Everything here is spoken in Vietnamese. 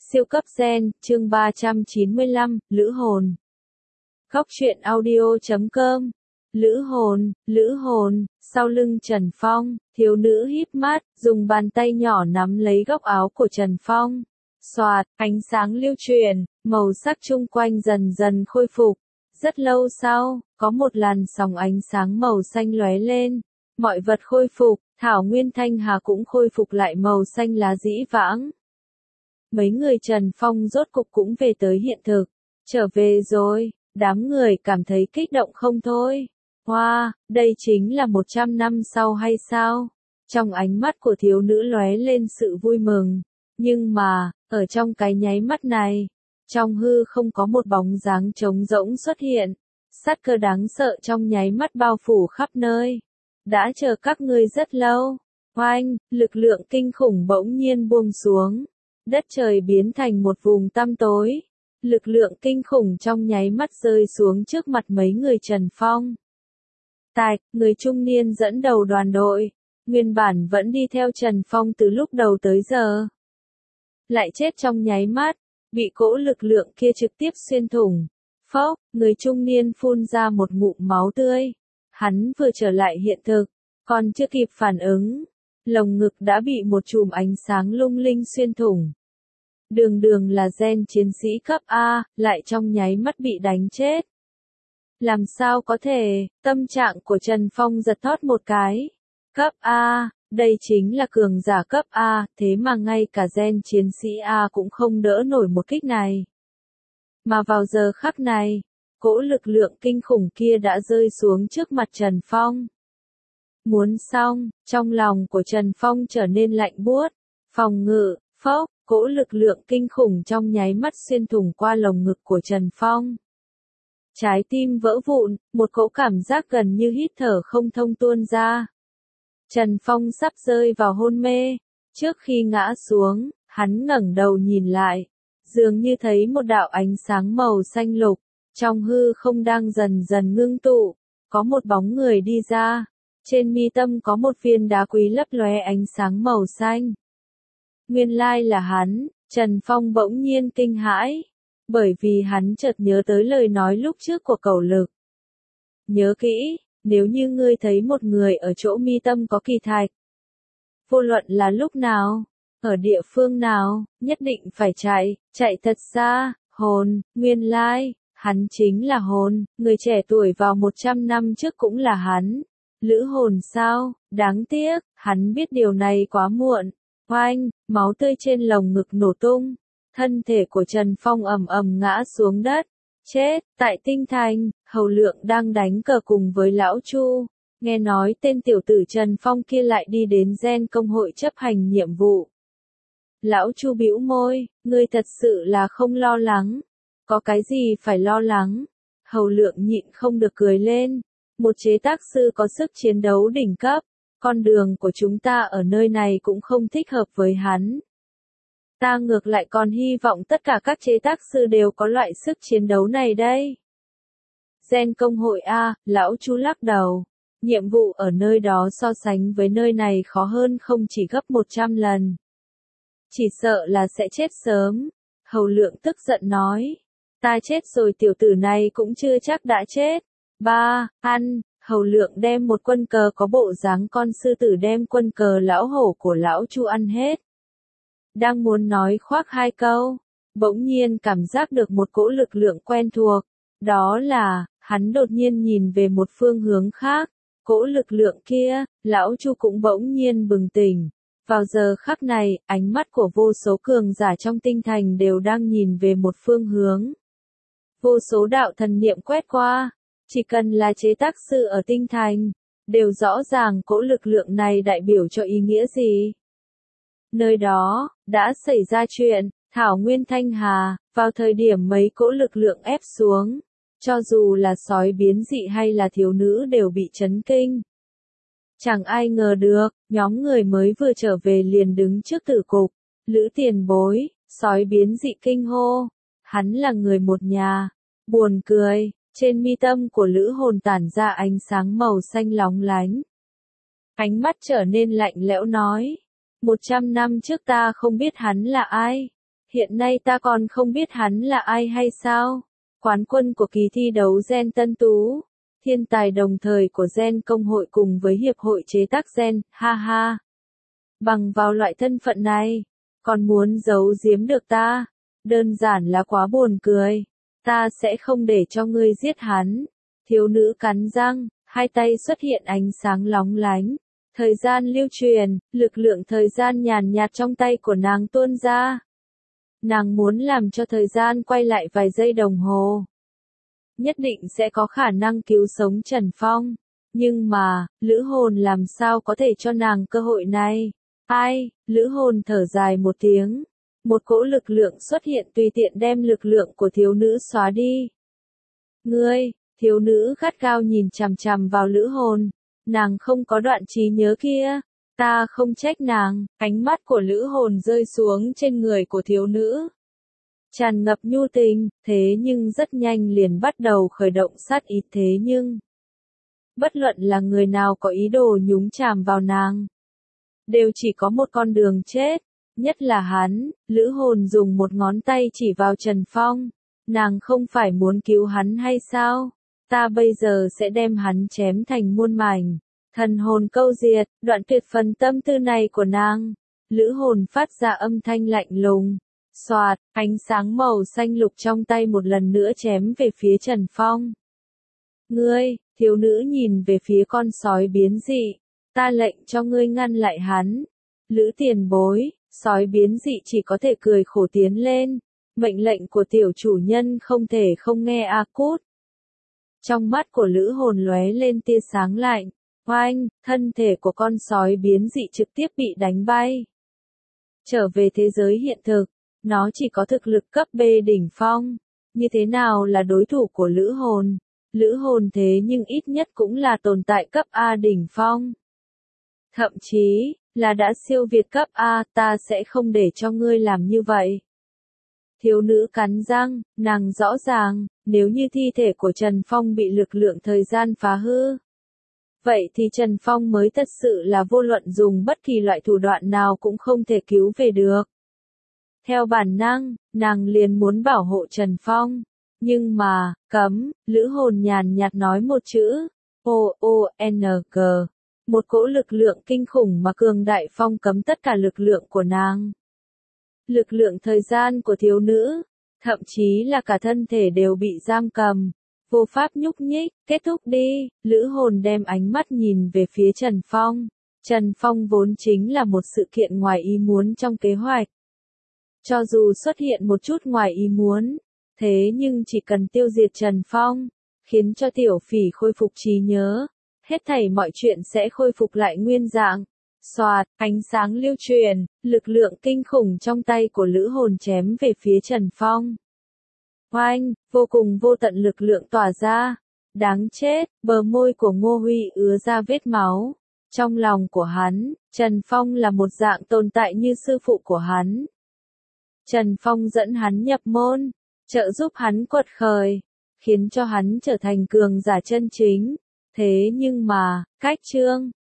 Siêu cấp gen, chương 395, Lữ hồn. Góc truyện audio.com. Lữ hồn, sau lưng Trần Phong, thiếu nữ híp mắt, dùng bàn tay nhỏ nắm lấy góc áo của Trần Phong. Xoạt, ánh sáng lưu truyền, màu sắc chung quanh dần dần khôi phục. Rất lâu sau, có một làn sóng ánh sáng màu xanh lóe lên. Mọi vật khôi phục, thảo nguyên thanh hà cũng khôi phục lại màu xanh lá dĩ vãng. Mấy người Trần Phong rốt cục cũng về tới hiện thực. Trở về rồi, đám người cảm thấy kích động không thôi. Wow, đây chính là 100 năm sau hay sao? Trong ánh mắt của thiếu nữ lóe lên sự vui mừng. Nhưng mà, ở trong cái nháy mắt này, trong hư không có một bóng dáng trống rỗng xuất hiện. Sát cơ đáng sợ trong nháy mắt bao phủ khắp nơi. Đã chờ các ngươi rất lâu. Oanh, lực lượng kinh khủng bỗng nhiên buông xuống. Đất trời biến thành một vùng tăm tối. Lực lượng kinh khủng trong nháy mắt rơi xuống trước mặt mấy người Trần Phong. Tạch, người trung niên dẫn đầu đoàn đội, nguyên bản vẫn đi theo Trần Phong từ lúc đầu tới giờ. Lại chết trong nháy mắt, bị cỗ lực lượng kia trực tiếp xuyên thủng. Phốc, người trung niên phun ra một ngụm máu tươi. Hắn vừa trở lại hiện thực, còn chưa kịp phản ứng. Lồng ngực đã bị một chùm ánh sáng lung linh xuyên thủng. Đường là gen chiến sĩ cấp A, lại trong nháy mắt bị đánh chết. Làm sao có thể, tâm trạng của Trần Phong giật thót một cái. Cấp A, đây chính là cường giả cấp A, thế mà ngay cả gen chiến sĩ A cũng không đỡ nổi một kích này. Mà vào giờ khắc này, cỗ lực lượng kinh khủng kia đã rơi xuống trước mặt Trần Phong. Muốn xong, trong lòng của Trần Phong trở nên lạnh buốt. Phòng ngự, phốc, cỗ lực lượng kinh khủng trong nháy mắt xuyên thủng qua lồng ngực của Trần Phong. Trái tim vỡ vụn, một cỗ cảm giác gần như hít thở không thông tuôn ra. Trần Phong sắp rơi vào hôn mê. Trước khi ngã xuống, hắn ngẩng đầu nhìn lại. Dường như thấy một đạo ánh sáng màu xanh lục. Trong hư không đang dần dần ngưng tụ. Có một bóng người đi ra. Trên mi tâm có một viên đá quý lấp lóe ánh sáng màu xanh. Nguyên lai là hắn, Trần Phong bỗng nhiên kinh hãi. Bởi vì hắn chợt nhớ tới lời nói lúc trước của Cẩu Lực. Nhớ kỹ, nếu như ngươi thấy một người ở chỗ mi tâm có kỳ thạch. Vô luận là lúc nào, ở địa phương nào, nhất định phải chạy thật xa, hồn, nguyên lai, hắn chính là hồn, người trẻ tuổi vào 100 năm trước cũng là hắn. Lữ hồn sao, đáng tiếc, hắn biết điều này quá muộn. Oanh, máu tươi trên lồng ngực nổ tung. Thân thể của Trần Phong ầm ầm ngã xuống đất. Chết, tại Tinh Thành, Hầu Lượng đang đánh cờ cùng với Lão Chu. Nghe nói tên tiểu tử Trần Phong kia lại đi đến gen công hội chấp hành nhiệm vụ. Lão Chu bĩu môi, ngươi thật sự là không lo lắng. Có cái gì phải lo lắng? Hầu Lượng nhịn không được cười lên. Một chế tác sư có sức chiến đấu đỉnh cấp. Con đường của chúng ta ở nơi này cũng không thích hợp với hắn. Ta ngược lại còn hy vọng tất cả các chế tác sư đều có loại sức chiến đấu này đây. Gen công hội A, Lão Chu lắc đầu. Nhiệm vụ ở nơi đó so sánh với nơi này khó hơn không chỉ gấp 100 lần. Chỉ sợ là sẽ chết sớm. Hầu Lượng tức giận nói. Ta chết rồi tiểu tử này cũng chưa chắc đã chết. Ăn. Hầu Lượng đem một quân cờ có bộ dáng con sư tử đem quân cờ lão hổ của Lão Chu ăn hết. Đang muốn nói khoác hai câu, bỗng nhiên cảm giác được một cỗ lực lượng quen thuộc. Đó là, hắn đột nhiên nhìn về một phương hướng khác. Cỗ lực lượng kia, Lão Chu cũng bỗng nhiên bừng tỉnh. Vào giờ khắc này, ánh mắt của vô số cường giả trong Tinh Thành đều đang nhìn về một phương hướng. Vô số đạo thần niệm quét qua. Chỉ cần là chế tác sư ở Tinh Thành, đều rõ ràng cỗ lực lượng này đại biểu cho ý nghĩa gì. Nơi đó, đã xảy ra chuyện, thảo nguyên thanh hà, vào thời điểm mấy cỗ lực lượng ép xuống. Cho dù là sói biến dị hay là thiếu nữ đều bị chấn kinh. Chẳng ai ngờ được, nhóm người mới vừa trở về liền đứng trước tử cục. Lữ tiền bối, sói biến dị kinh hô. Hắn là người một nhà. Buồn cười. Trên mi tâm của Lữ hồn tản ra ánh sáng màu xanh lóng lánh. Ánh mắt trở nên lạnh lẽo nói. 100 năm trước ta không biết hắn là ai. Hiện nay ta còn không biết hắn là ai hay sao? Quán quân của kỳ thi đấu gen Tân Tú, thiên tài đồng thời của gen công hội cùng với hiệp hội chế tác gen, ha ha. Bằng vào loại thân phận này, còn muốn giấu giếm được ta? Đơn giản là quá buồn cười. Ta sẽ không để cho ngươi giết hắn. Thiếu nữ cắn răng, hai tay xuất hiện ánh sáng lóng lánh. Thời gian lưu truyền, lực lượng thời gian nhàn nhạt trong tay của nàng tuôn ra. Nàng muốn làm cho thời gian quay lại vài giây đồng hồ. Nhất định sẽ có khả năng cứu sống Trần Phong. Nhưng mà, lữ hồn làm sao có thể cho nàng cơ hội này? Ai, lữ hồn thở dài một tiếng. Một cỗ lực lượng xuất hiện tùy tiện đem lực lượng của thiếu nữ xóa đi. Ngươi, thiếu nữ gắt gao nhìn chằm chằm vào lữ hồn. Nàng không có đoạn trí nhớ kia. Ta không trách nàng. Ánh mắt của lữ hồn rơi xuống trên người của thiếu nữ. Tràn ngập nhu tình, thế nhưng rất nhanh liền bắt đầu khởi động sát ý thế nhưng. Bất luận là người nào có ý đồ nhúng chàm vào nàng. Đều chỉ có một con đường chết. Nhất là hắn, lữ hồn dùng một ngón tay chỉ vào Trần Phong. Nàng không phải muốn cứu hắn hay sao? Ta bây giờ sẽ đem hắn chém thành muôn mảnh. Thần hồn câu diệt, đoạn tuyệt phần tâm tư này của nàng. Lữ hồn phát ra âm thanh lạnh lùng. Xoạt, ánh sáng màu xanh lục trong tay một lần nữa chém về phía Trần Phong. Ngươi, thiếu nữ nhìn về phía con sói biến dị. Ta lệnh cho ngươi ngăn lại hắn. Lữ tiền bối, sói biến dị chỉ có thể cười khổ tiến lên. Mệnh lệnh của tiểu chủ nhân không thể không nghe a cút. Trong mắt của lữ hồn lóe lên tia sáng lạnh. Oanh, thân thể của con sói biến dị trực tiếp bị đánh bay. Trở về thế giới hiện thực, nó chỉ có thực lực cấp B đỉnh phong. Như thế nào là đối thủ của lữ hồn? Lữ hồn thế nhưng ít nhất cũng là tồn tại cấp A đỉnh phong. Thậm chí, là đã siêu việt cấp A, ta sẽ không để cho ngươi làm như vậy. Thiếu nữ cắn răng, nàng rõ ràng, nếu như thi thể của Trần Phong bị lực lượng thời gian phá hư. Vậy thì Trần Phong mới thật sự là vô luận dùng bất kỳ loại thủ đoạn nào cũng không thể cứu về được. Theo bản năng, nàng liền muốn bảo hộ Trần Phong. Nhưng mà, cấm, lữ hồn nhàn nhạt nói một chữ. O-O-N-G. Một cỗ lực lượng kinh khủng mà cường đại phong cấm tất cả lực lượng của nàng. Lực lượng thời gian của thiếu nữ, thậm chí là cả thân thể đều bị giam cầm. Vô pháp nhúc nhích, kết thúc đi, lữ hồn đem ánh mắt nhìn về phía Trần Phong. Trần Phong vốn chính là một sự kiện ngoài ý muốn trong kế hoạch. Cho dù xuất hiện một chút ngoài ý muốn, thế nhưng chỉ cần tiêu diệt Trần Phong, khiến cho tiểu phỉ khôi phục trí nhớ, hết thảy mọi chuyện sẽ khôi phục lại nguyên dạng. Xoạt, ánh sáng lưu truyền, lực lượng kinh khủng trong tay của lữ hồn chém về phía Trần Phong. Oanh, vô cùng vô tận lực lượng tỏa ra. Đáng chết, bờ môi của Ngô Huy ứa ra vết máu. Trong lòng của hắn, Trần Phong là một dạng tồn tại như sư phụ của hắn. Trần Phong dẫn hắn nhập môn, trợ giúp hắn quật khởi, khiến cho hắn trở thành cường giả chân chính. Thế nhưng mà, cách chương